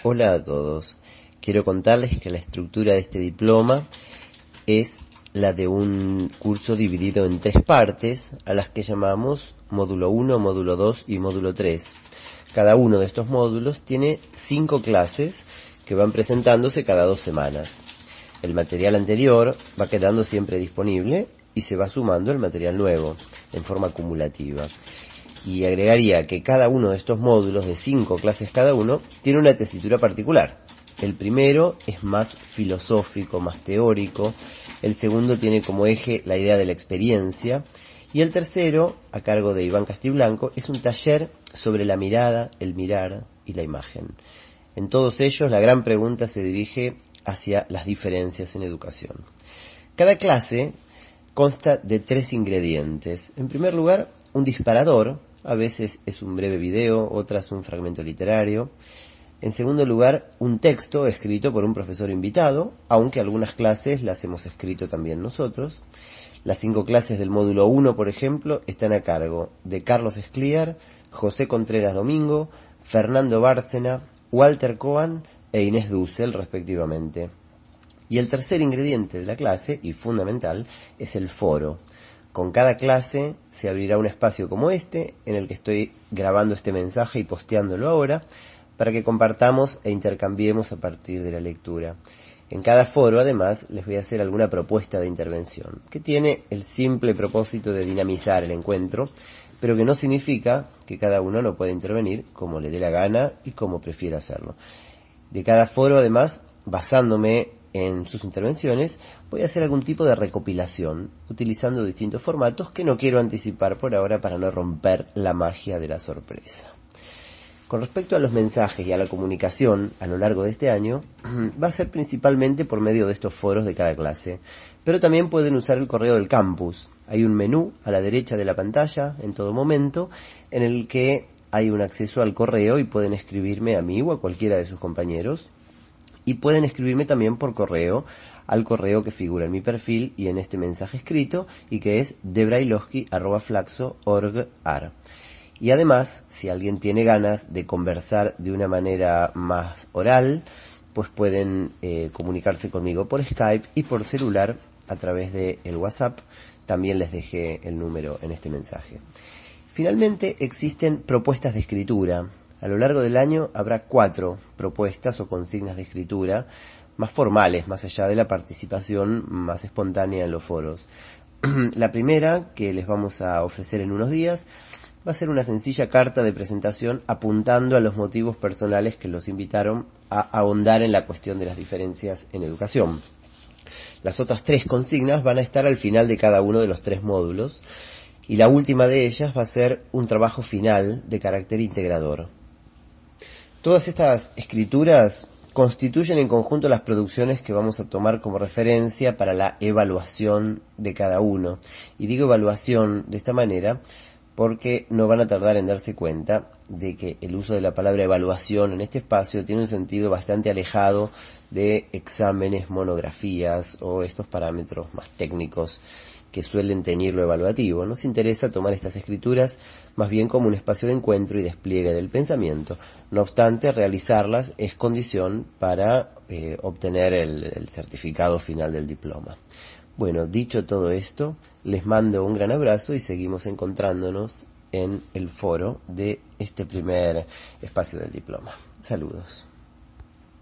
Hola a todos. Quiero contarles que la estructura de este diploma es la de un curso dividido en 3 partes, a las que llamamos módulo 1, módulo 2 y módulo 3. Cada uno de estos módulos tiene 5 clases que van presentándose cada 2 semanas. El material anterior va quedando siempre disponible y se va sumando el material nuevo en forma acumulativa. Y agregaría que cada uno de estos módulos, de 5 clases cada uno, tiene una tesitura particular. El primero es más filosófico, más teórico. El segundo tiene como eje la idea de la experiencia. Y el tercero, a cargo de Iván Castiblanco, es un taller sobre la mirada, el mirar y la imagen. En todos ellos, la gran pregunta se dirige hacia las diferencias en educación. Cada clase consta de 3 ingredientes. En primer lugar, un disparador. A veces es un breve video, otras un fragmento literario. En segundo lugar, un texto escrito por un profesor invitado, aunque algunas clases las hemos escrito también nosotros. Las 5 clases del módulo 1, por ejemplo, están a cargo de Carlos Escliar, José Contreras Domingo, Fernando Bárcena, Walter Cohen e Inés Dussel, respectivamente. Y el tercer ingrediente de la clase, y fundamental, es el foro. Con cada clase se abrirá un espacio como este, en el que estoy grabando este mensaje y posteándolo ahora, para que compartamos e intercambiemos a partir de la lectura. En cada foro, además, les voy a hacer alguna propuesta de intervención, que tiene el simple propósito de dinamizar el encuentro, pero que no significa que cada uno no pueda intervenir como le dé la gana y como prefiera hacerlo. De cada foro, además, basándome en sus intervenciones, voy a hacer algún tipo de recopilación, utilizando distintos formatos que no quiero anticipar por ahora para no romper la magia de la sorpresa. Con respecto a los mensajes y a la comunicación a lo largo de este año, va a ser principalmente por medio de estos foros de cada clase, pero también pueden usar el correo del campus. Hay un menú a la derecha de la pantalla en todo momento, en el que hay un acceso al correo y pueden escribirme a mí o a cualquiera de sus compañeros. Y pueden escribirme también por correo, al correo que figura en mi perfil y en este mensaje escrito, y que es debrailovsky@flaxo.org.ar. Y además, si alguien tiene ganas de conversar de una manera más oral, pues pueden comunicarse conmigo por Skype y por celular a través de el WhatsApp. También les dejé el número en este mensaje. Finalmente, existen propuestas de escritura. A lo largo del año habrá 4 propuestas o consignas de escritura más formales, más allá de la participación más espontánea en los foros. La primera, que les vamos a ofrecer en unos días, va a ser una sencilla carta de presentación apuntando a los motivos personales que los invitaron a ahondar en la cuestión de las diferencias en educación. Las otras 3 consignas van a estar al final de cada uno de los 3 módulos, y la última de ellas va a ser un trabajo final de carácter integrador. Todas estas escrituras constituyen en conjunto las producciones que vamos a tomar como referencia para la evaluación de cada uno. Y digo evaluación de esta manera porque no van a tardar en darse cuenta de que el uso de la palabra evaluación en este espacio tiene un sentido bastante alejado de exámenes, monografías o estos parámetros más técnicos que suelen teñir lo evaluativo. Nos interesa tomar estas escrituras más bien como un espacio de encuentro y despliegue del pensamiento. No obstante, realizarlas es condición para obtener el certificado final del diploma. Bueno, dicho todo esto, les mando un gran abrazo y seguimos encontrándonos en el foro de este primer espacio del diploma. Saludos.